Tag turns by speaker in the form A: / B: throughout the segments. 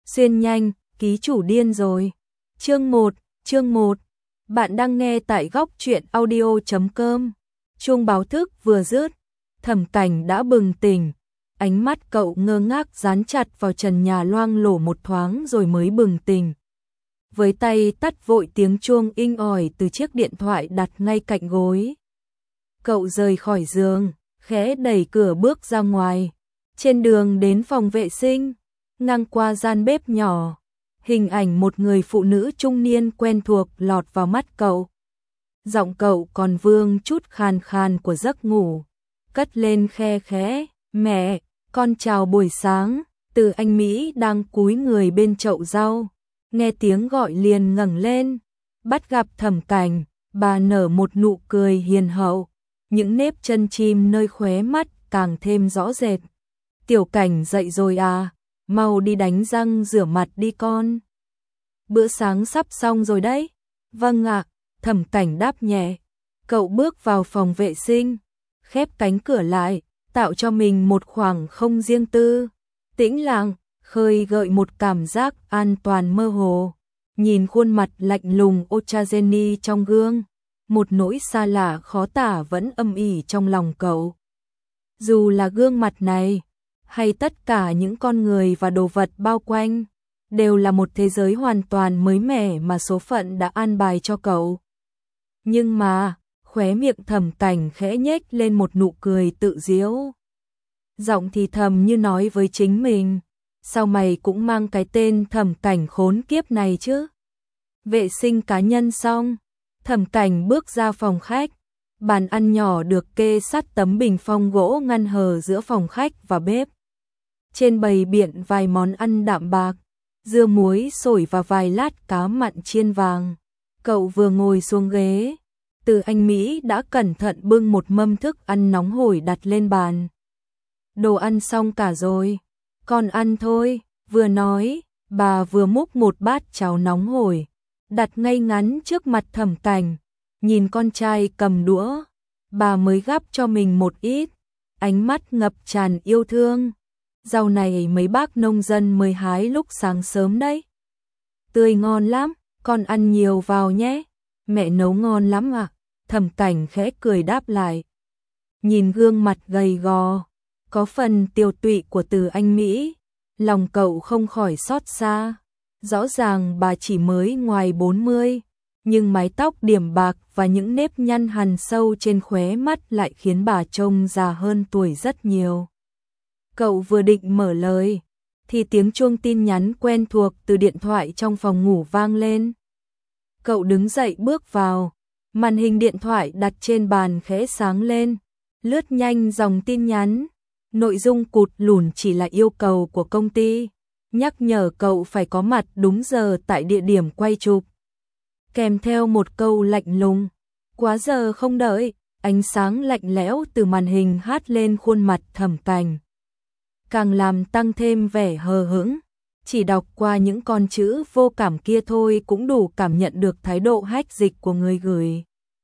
A: Xuyên nhanh, ký chủ điên rồi. Chương 1. Bạn đang nghe tại góc truyện audio.com. Chuông báo thức vừa dứt, Thẩm Cảnh đã bừng tỉnh, ánh mắt cậu ngơ ngác dán chặt vào trần nhà loang lổ một thoáng rồi mới bừng tỉnh. Với tay tắt vội tiếng chuông inh ỏi từ chiếc điện thoại đặt ngay cạnh gối. Cậu rời khỏi giường, khẽ đẩy cửa bước ra ngoài. Trên đường đến phòng vệ sinh, ngang qua gian bếp nhỏ, hình ảnh một người phụ nữ trung niên quen thuộc lọt vào mắt cậu. Giọng cậu còn vương chút khàn khàn của giấc ngủ, cất lên khe khẽ, "Mẹ, con chào buổi sáng." Từ Anh Mỹ đang cúi người bên chậu rau, nghe tiếng gọi liền ngẩng lên, bắt gặp Thẩm Cảnh, bà nở một nụ cười hiền hậu, những nếp chân chim nơi khóe mắt càng thêm rõ rệt. "Tiểu Cảnh dậy rồi à, mau đi đánh răng rửa mặt đi con. Bữa sáng sắp xong rồi đấy." "Vâng ạ." Thẩm Cảnh đáp nhẹ. Cậu bước vào phòng vệ sinh, khép cánh cửa lại, tạo cho mình một khoảng không riêng tư, tĩnh lặng, khơi gợi một cảm giác an toàn mơ hồ. Nhìn khuôn mặt lạnh lùng Ochageni trong gương, một nỗi xa lạ khó tả vẫn âm ỉ trong lòng cậu. Dù là gương mặt này, hay tất cả những con người và đồ vật bao quanh, đều là một thế giới hoàn toàn mới mẻ mà số phận đã an bài cho cậu. Nhưng mà, khóe miệng Thẩm Cảnh khẽ nhếch lên một nụ cười tự giễu. Giọng thì thầm như nói với chính mình, sao mày cũng mang cái tên Thẩm Cảnh khốn kiếp này chứ? Vệ sinh cá nhân xong, Thẩm Cảnh bước ra phòng khách. Bàn ăn nhỏ được kê sát tấm bình phong gỗ ngăn hờ giữa phòng khách và bếp. Trên bày biện vài món ăn đạm bạc, dưa muối sổi và vài lát cá mặn chiên vàng. Cậu vừa ngồi xuống ghế, Từ Anh Mỹ đã cẩn thận bưng một mâm thức ăn nóng hổi đặt lên bàn. "Đồ ăn xong cả rồi, con ăn thôi." Vừa nói, bà vừa múc một bát cháo nóng hổi, đặt ngay ngắn trước mặt Thẩm Cảnh. Nhìn con trai cầm đũa, bà mới gắp cho mình một ít, ánh mắt ngập tràn yêu thương. "Rau này mấy bác nông dân mới hái lúc sáng sớm đấy. Tươi ngon lắm, con ăn nhiều vào nhé." "Mẹ nấu ngon lắm ạ." Thẩm Cảnh khẽ cười đáp lại. Nhìn gương mặt gầy gò, có phần tiều tụy của Từ Anh Mỹ, lòng cậu không khỏi xót xa. Rõ ràng bà chỉ mới ngoài 40, nhưng mái tóc điểm bạc và những nếp nhăn hằn sâu trên khóe mắt lại khiến bà trông già hơn tuổi rất nhiều. Cậu vừa định mở lời, thì tiếng chuông tin nhắn quen thuộc từ điện thoại trong phòng ngủ vang lên. Cậu đứng dậy bước vào, màn hình điện thoại đặt trên bàn khẽ sáng lên, lướt nhanh dòng tin nhắn. Nội dung cụt lủn chỉ là yêu cầu của công ty, nhắc nhở cậu phải có mặt đúng giờ tại địa điểm quay chụp. Kèm theo một câu lạnh lùng, "Quá giờ không đợi." Ánh sáng lạnh lẽo từ màn hình hát lên khuôn mặt Thẩm Cảnh, càng làm tăng thêm vẻ hờ hững. Chỉ đọc qua những con chữ vô cảm kia thôi cũng đủ cảm nhận được thái độ hách dịch của người gửi.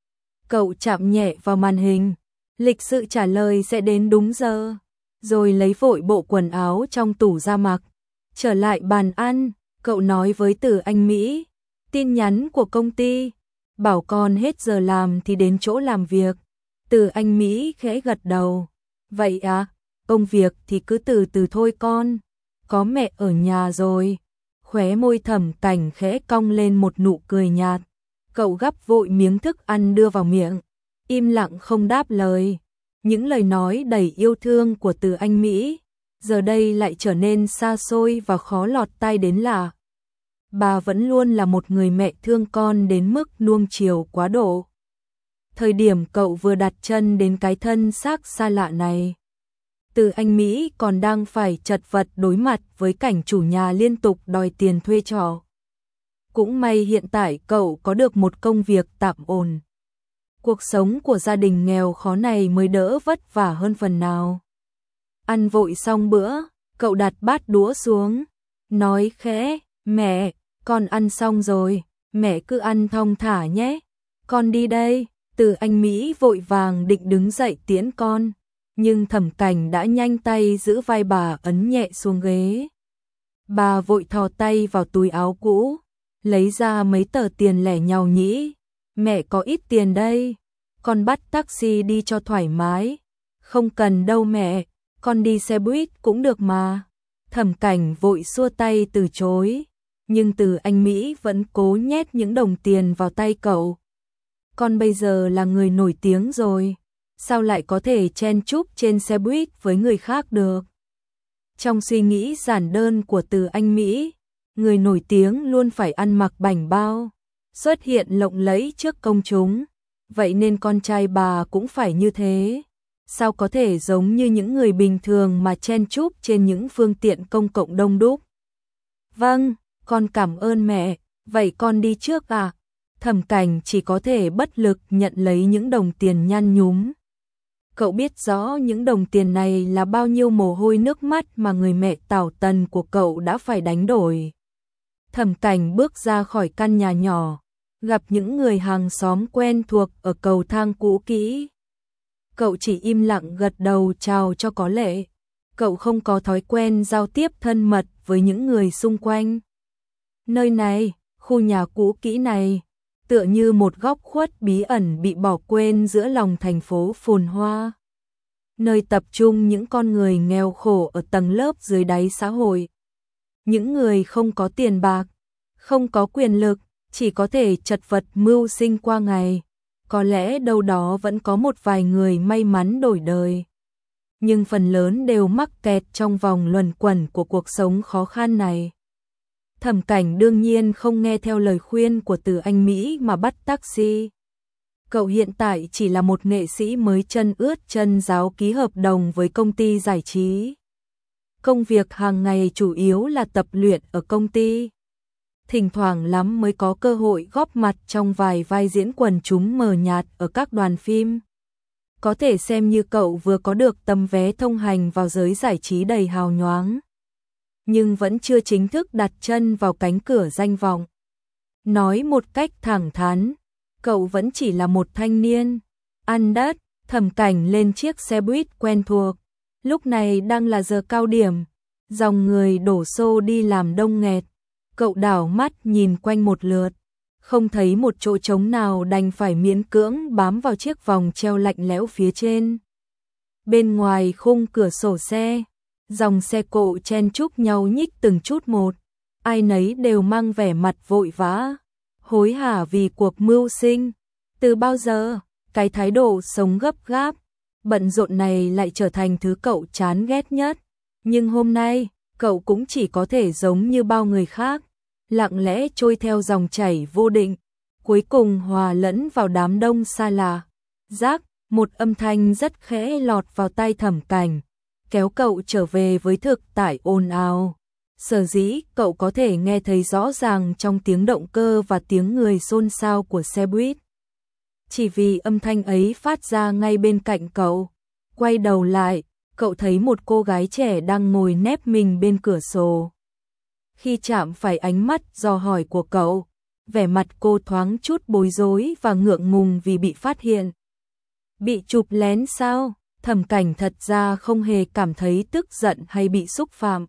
A: Cậu chạm nhẹ vào màn hình, lịch sự trả lời sẽ đến đúng giờ, rồi lấy vội bộ quần áo trong tủ ra mặc. Trở lại bàn ăn, cậu nói với Từ Anh Mỹ, "Tin nhắn của công ty, bảo con hết giờ làm thì đến chỗ làm việc." Từ Anh Mỹ khẽ gật đầu. "Vậy à, công việc thì cứ từ từ thôi con, có mẹ ở nhà rồi." Khóe môi Thẩm Cảnh khẽ cong lên một nụ cười nhạt. Cậu gắp vội miếng thức ăn đưa vào miệng, im lặng không đáp lời. Những lời nói đầy yêu thương của Từ Anh Mỹ giờ đây lại trở nên xa xôi và khó lọt tai đến lạ. Bà vẫn luôn là một người mẹ thương con đến mức nuông chiều quá độ. Thời điểm cậu vừa đặt chân đến cái thân xác xa lạ này, Từ Anh Mỹ còn đang phải chật vật đối mặt với cảnh chủ nhà liên tục đòi tiền thuê trọ. Cũng may hiện tại cậu có được một công việc tạm ổn. Cuộc sống của gia đình nghèo khó này mới đỡ vất vả hơn phần nào. Ăn vội xong bữa, cậu đặt bát đũa xuống, nói khẽ, "Mẹ, con ăn xong rồi, mẹ cứ ăn thong thả nhé. Con đi đây." Từ Anh Mỹ vội vàng định đứng dậy tiễn con, nhưng Thẩm Cảnh đã nhanh tay giữ vai bà ấn nhẹ xuống ghế. Bà vội thò tay vào túi áo cũ, lấy ra mấy tờ tiền lẻ nhàu nhĩ. Mẹ có ít tiền đây, con bắt taxi đi cho thoải mái. Không cần đâu mẹ, con đi xe buýt cũng được mà. Thẩm Cảnh vội xua tay từ chối, nhưng Từ Anh Mỹ vẫn cố nhét những đồng tiền vào tay cậu. Con bây giờ là người nổi tiếng rồi, sao lại có thể chen chúc trên xe buýt với người khác được? Trong suy nghĩ giản đơn của Từ Anh Mỹ, người nổi tiếng luôn phải ăn mặc bảnh bao, xuất hiện lộng lẫy trước công chúng, vậy nên con trai bà cũng phải như thế. Sao có thể giống như những người bình thường mà chen chúc trên những phương tiện công cộng đông đúc? Vâng, con cảm ơn mẹ, vậy con đi trước à? Thẩm Cảnh chỉ có thể bất lực nhận lấy những đồng tiền nhăn nhúm. Cậu biết rõ những đồng tiền này là bao nhiêu mồ hôi nước mắt mà người mẹ tảo tần của cậu đã phải đánh đổi. Thẩm Cảnh bước ra khỏi căn nhà nhỏ, gặp những người hàng xóm quen thuộc ở cầu thang cũ kỹ. Cậu chỉ im lặng gật đầu chào cho có lệ. Cậu không có thói quen giao tiếp thân mật với những người xung quanh. Nơi này, khu nhà cũ kỹ này, tựa như một góc khuất bí ẩn bị bỏ quên giữa lòng thành phố phồn hoa. Nơi tập trung những con người nghèo khổ ở tầng lớp dưới đáy xã hội. Những người không có tiền bạc, không có quyền lực, chỉ có thể chật vật mưu sinh qua ngày. Có lẽ đâu đó vẫn có một vài người may mắn đổi đời, nhưng phần lớn đều mắc kẹt trong vòng luẩn quẩn của cuộc sống khó khăn này. Thẩm Cảnh đương nhiên không nghe theo lời khuyên của Từ Anh Mỹ mà bắt taxi. Cậu hiện tại chỉ là một nghệ sĩ mới chân ướt chân ráo ký hợp đồng với công ty giải trí. Công việc hàng ngày chủ yếu là tập luyện ở công ty. Thỉnh thoảng lắm mới có cơ hội góp mặt trong vài vai diễn quần chúng mờ nhạt ở các đoàn phim. Có thể xem như cậu vừa có được tấm vé thông hành vào giới giải trí đầy hào nhoáng, nhưng vẫn chưa chính thức đặt chân vào cánh cửa danh vọng. Nói một cách thẳng thắn, cậu vẫn chỉ là một thanh niên ăn đất. Thẩm Cảnh lên chiếc xe buýt quen thuộc. Lúc này đang là giờ cao điểm, dòng người đổ xô đi làm đông nghẹt. Cậu đảo mắt nhìn quanh một lượt, không thấy một chỗ trống nào, đành phải miễn cưỡng bám vào chiếc vòng treo lạnh lẽo phía trên. Bên ngoài khung cửa sổ xe, dòng xe cộ chen chúc nhau nhích từng chút một, ai nấy đều mang vẻ mặt vội vã, hối hả vì cuộc mưu sinh. Từ bao giờ, cái thái độ sống gấp gáp, bận rộn này lại trở thành thứ cậu chán ghét nhất. Nhưng hôm nay, cậu cũng chỉ có thể giống như bao người khác, lặng lẽ trôi theo dòng chảy vô định, cuối cùng hòa lẫn vào đám đông xa lạ. Rắc, một âm thanh rất khẽ lọt vào tai Thẩm Cảnh, kéo cậu trở về với thực tại ồn ào. Sở dĩ cậu có thể nghe thấy rõ ràng trong tiếng động cơ và tiếng người xôn xao của xe buýt, chỉ vì âm thanh ấy phát ra ngay bên cạnh cậu. Quay đầu lại, cậu thấy một cô gái trẻ đang ngồi nép mình bên cửa sổ. Khi chạm phải ánh mắt dò hỏi của cậu, vẻ mặt cô thoáng chút bối rối và ngượng ngùng vì bị phát hiện. Bị chụp lén sao? Thẩm Cảnh thật ra không hề cảm thấy tức giận hay bị xúc phạm.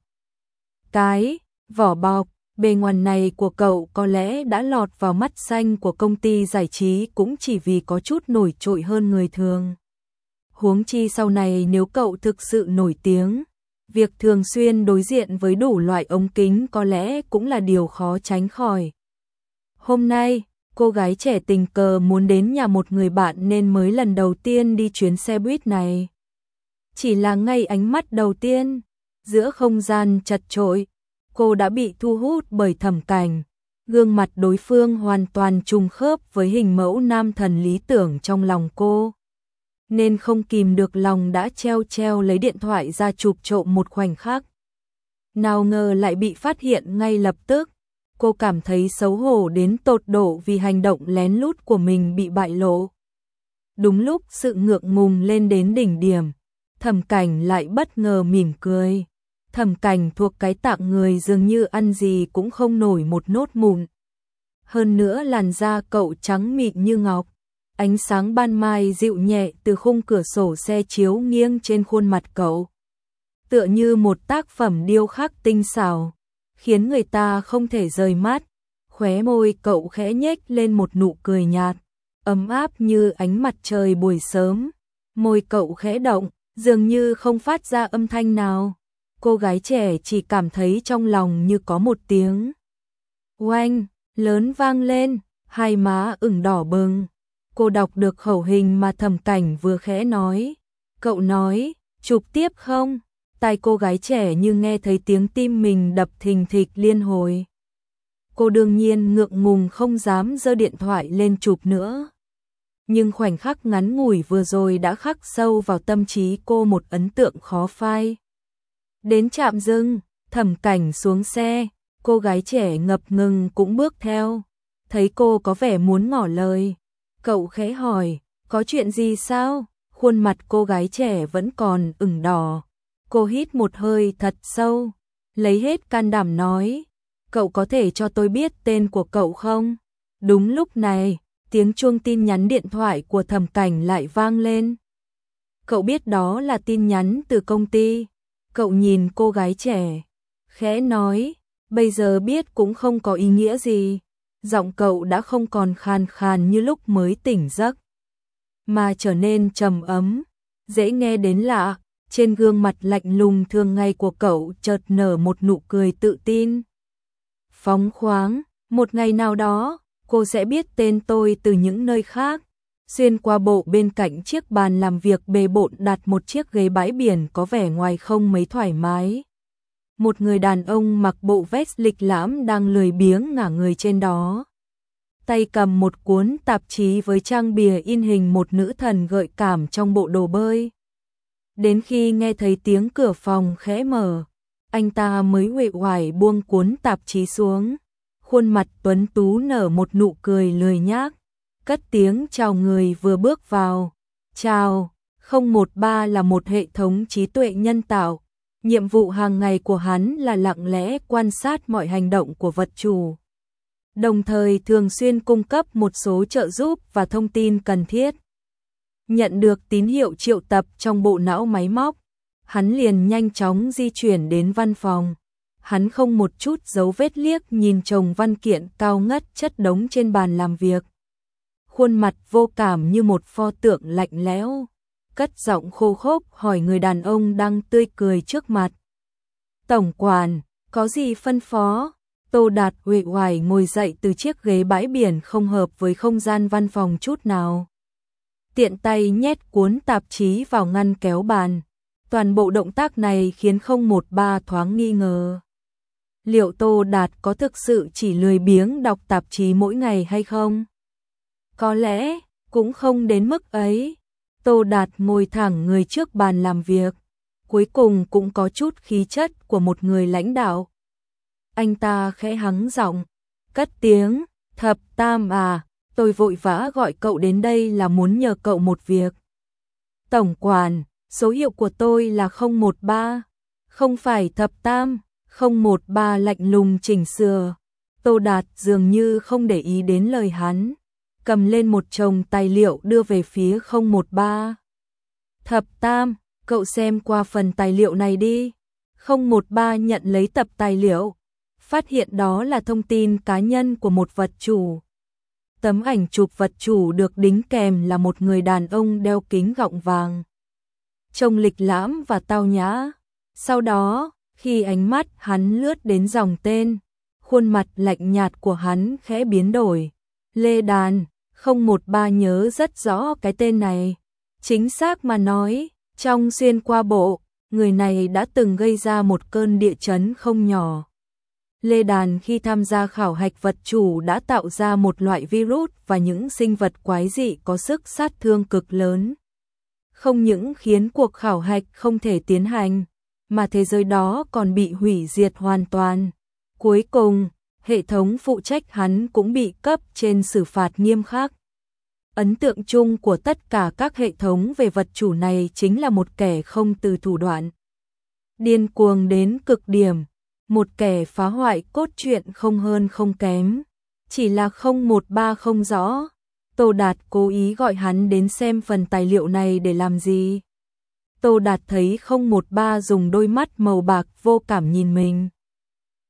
A: Cái vỏ bọc bề ngoài này của cậu có lẽ đã lọt vào mắt xanh của công ty giải trí cũng chỉ vì có chút nổi trội hơn người thường. Huống chi sau này nếu cậu thực sự nổi tiếng, việc thường xuyên đối diện với đủ loại ống kính có lẽ cũng là điều khó tránh khỏi. Hôm nay, cô gái trẻ tình cờ muốn đến nhà một người bạn nên mới lần đầu tiên đi chuyến xe buýt này. Chỉ là ngay ánh mắt đầu tiên, giữa không gian chật chội, cô đã bị thu hút bởi Thẩm Cảnh. Gương mặt đối phương hoàn toàn trùng khớp với hình mẫu nam thần lý tưởng trong lòng cô, nên không kìm được lòng đã treo lấy điện thoại ra chụp trộm một khoảnh khắc. Nào ngờ lại bị phát hiện ngay lập tức. Cô cảm thấy xấu hổ đến tột độ vì hành động lén lút của mình bị bại lộ. Đúng lúc sự ngượng ngùng lên đến đỉnh điểm, Thẩm Cảnh lại bất ngờ mỉm cười. Thẩm Cảnh thuộc cái tạng người dường như ăn gì cũng không nổi một nốt mụn. Hơn nữa làn da cậu trắng mịn như ngọc. Ánh sáng ban mai dịu nhẹ từ khung cửa sổ xe chiếu nghiêng trên khuôn mặt cậu, tựa như một tác phẩm điêu khắc tinh xảo. khiến người ta không thể rời mắt. Khóe môi cậu khẽ nhếch lên một nụ cười nhạt, ấm áp như ánh mặt trời buổi sớm. Môi cậu khẽ động, dường như không phát ra âm thanh nào. Cô gái trẻ chỉ cảm thấy trong lòng như có một tiếng oanh lớn vang lên, hai má ửng đỏ bừng. Cô đọc được khẩu hình mà Thẩm Cảnh vừa khẽ nói. Cậu nói, chụp tiếp không? Tai cô gái trẻ như nghe thấy tiếng tim mình đập thình thịch liên hồi. Cô đương nhiên ngượng ngùng không dám giơ điện thoại lên chụp nữa. Nhưng khoảnh khắc ngắn ngủi vừa rồi đã khắc sâu vào tâm trí cô một ấn tượng khó phai. Đến trạm dừng, Thẩm Cảnh xuống xe, cô gái trẻ ngập ngừng cũng bước theo. Thấy cô có vẻ muốn ngỏ lời, cậu khẽ hỏi, có chuyện gì sao? Khuôn mặt cô gái trẻ vẫn còn ửng đỏ. Cô hít một hơi thật sâu, lấy hết can đảm nói, cậu có thể cho tôi biết tên của cậu không? Đúng lúc này, tiếng chuông tin nhắn điện thoại của Thẩm Cảnh lại vang lên. Cậu biết đó là tin nhắn từ công ty. Cậu nhìn cô gái trẻ, khẽ nói, bây giờ biết cũng không có ý nghĩa gì. Giọng cậu đã không còn khàn khàn như lúc mới tỉnh giấc, mà trở nên trầm ấm, dễ nghe đến lạ. Trên gương mặt lạnh lùng thường ngày của cậu chợt nở một nụ cười tự tin, phóng khoáng. Một ngày nào đó, cô sẽ biết tên tôi từ những nơi khác. Xuyên qua bộ bên cạnh chiếc bàn làm việc bề bộn đặt một chiếc ghế bãi biển có vẻ ngoài không mấy thoải mái. Một người đàn ông mặc bộ vest lịch lãm đang lười biếng ngả người trên đó. Tay cầm một cuốn tạp chí với trang bìa in hình một nữ thần gợi cảm trong bộ đồ bơi. Đến khi nghe thấy tiếng cửa phòng khẽ mở, anh ta mới uể oải buông cuốn tạp chí xuống. Khuôn mặt tuấn tú nở một nụ cười lười nhác, cất tiếng chào người vừa bước vào. Chào, 013 là một hệ thống trí tuệ nhân tạo. Nhiệm vụ hàng ngày của hắn là lặng lẽ quan sát mọi hành động của vật chủ, đồng thời thường xuyên cung cấp một số trợ giúp và thông tin cần thiết. Nhận được tín hiệu triệu tập trong bộ não máy móc, hắn liền nhanh chóng di chuyển đến văn phòng. Hắn không một chút dấu vết liếc nhìn chồng văn kiện cao ngất chất đống trên bàn làm việc. Khuôn mặt vô cảm như một pho tượng lạnh lẽo, cất giọng khô khốc hỏi người đàn ông đang tươi cười trước mặt. Tổng quản, có gì phân phó? Tô Đạt uể oải ngồi dậy từ chiếc ghế bãi biển không hợp với không gian văn phòng chút nào. Tiện tay nhét cuốn tạp chí vào ngăn kéo bàn. Toàn bộ động tác này khiến 013 thoáng nghi ngờ. Liệu Tô Đạt có thực sự chỉ lười biếng đọc tạp chí mỗi ngày hay không? Có lẽ, cũng không đến mức ấy. Tô Đạt ngồi thẳng người trước bàn làm việc, cuối cùng cũng có chút khí chất của một người lãnh đạo. Anh ta khẽ hắng giọng, cất tiếng, Thập Tam à, tôi vội vã gọi cậu đến đây là muốn nhờ cậu một việc. Tổng quản, số hiệu của tôi là 013, không phải Thập Tam. 013 lạnh lùng chỉnh sửa. Tô Đạt dường như không để ý đến lời hắn, cầm lên một chồng tài liệu đưa về phía 013. Thập Tam, cậu xem qua phần tài liệu này đi. 013 nhận lấy tập tài liệu, phát hiện đó là thông tin cá nhân của một vật chủ. Tấm ảnh chụp vật chủ được đính kèm là một người đàn ông đeo kính gọng vàng, trông lịch lãm và tao nhã. Sau đó, khi ánh mắt hắn lướt đến dòng tên, khuôn mặt lạnh nhạt của hắn khẽ biến đổi. Lê Đàn, 013 nhớ rất rõ cái tên này. Chính xác mà nói, trong xuyên qua bộ, người này đã từng gây ra một cơn địa chấn không nhỏ. Lê Đàn khi tham gia khảo hạch vật chủ đã tạo ra một loại virus và những sinh vật quái dị có sức sát thương cực lớn. Không những khiến cuộc khảo hạch không thể tiến hành, mà thế giới đó còn bị hủy diệt hoàn toàn. Cuối cùng, hệ thống phụ trách hắn cũng bị cấp trên xử phạt nghiêm khắc. Ấn tượng chung của tất cả các hệ thống về vật chủ này chính là một kẻ không từ thủ đoạn, điên cuồng đến cực điểm, một kẻ phá hoại cốt truyện không hơn không kém. Chỉ là 013 không rõ, Tô Đạt cố ý gọi hắn đến xem phần tài liệu này để làm gì. Tô Đạt thấy 013 dùng đôi mắt màu bạc vô cảm nhìn mình,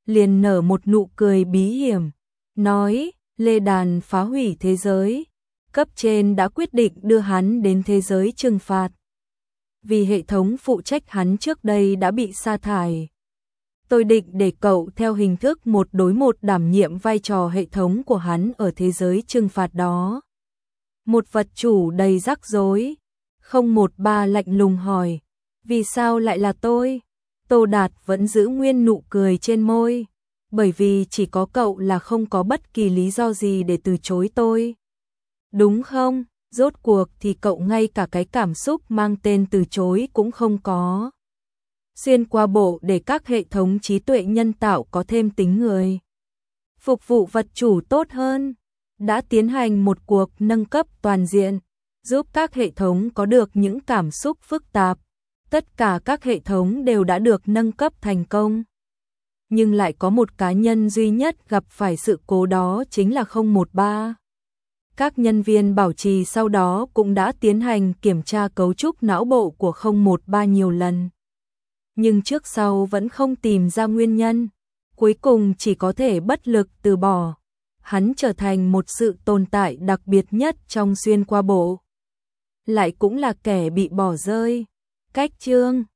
A: liền nở một nụ cười bí hiểm, nói, Lê Đàn phá hủy thế giới, cấp trên đã quyết định đưa hắn đến thế giới trừng phạt. Vì hệ thống phụ trách hắn trước đây đã bị sa thải. Tôi định để cậu theo hình thức 1 đối 1 đảm nhiệm vai trò hệ thống của hắn ở thế giới trừng phạt đó. Một vật chủ đầy rắc rối. 013 lạnh lùng hỏi, vì sao lại là tôi? Tô Đạt vẫn giữ nguyên nụ cười trên môi, bởi vì chỉ có cậu là không có bất kỳ lý do gì để từ chối tôi. Đúng không? Rốt cuộc thì cậu ngay cả cái cảm xúc mang tên từ chối cũng không có. Xuyên qua bộ để các hệ thống trí tuệ nhân tạo có thêm tính người, phục vụ vật chủ tốt hơn, đã tiến hành một cuộc nâng cấp toàn diện, giúp các hệ thống có được những cảm xúc phức tạp. Tất cả các hệ thống đều đã được nâng cấp thành công. Nhưng lại có một cá nhân duy nhất gặp phải sự cố, đó chính là 013. Các nhân viên bảo trì sau đó cũng đã tiến hành kiểm tra cấu trúc não bộ của 013 nhiều lần. Nhưng trước sau vẫn không tìm ra nguyên nhân, cuối cùng chỉ có thể bất lực từ bỏ. Hắn trở thành một sự tồn tại đặc biệt nhất trong xuyên qua bộ, lại cũng là kẻ bị bỏ rơi. Cách chương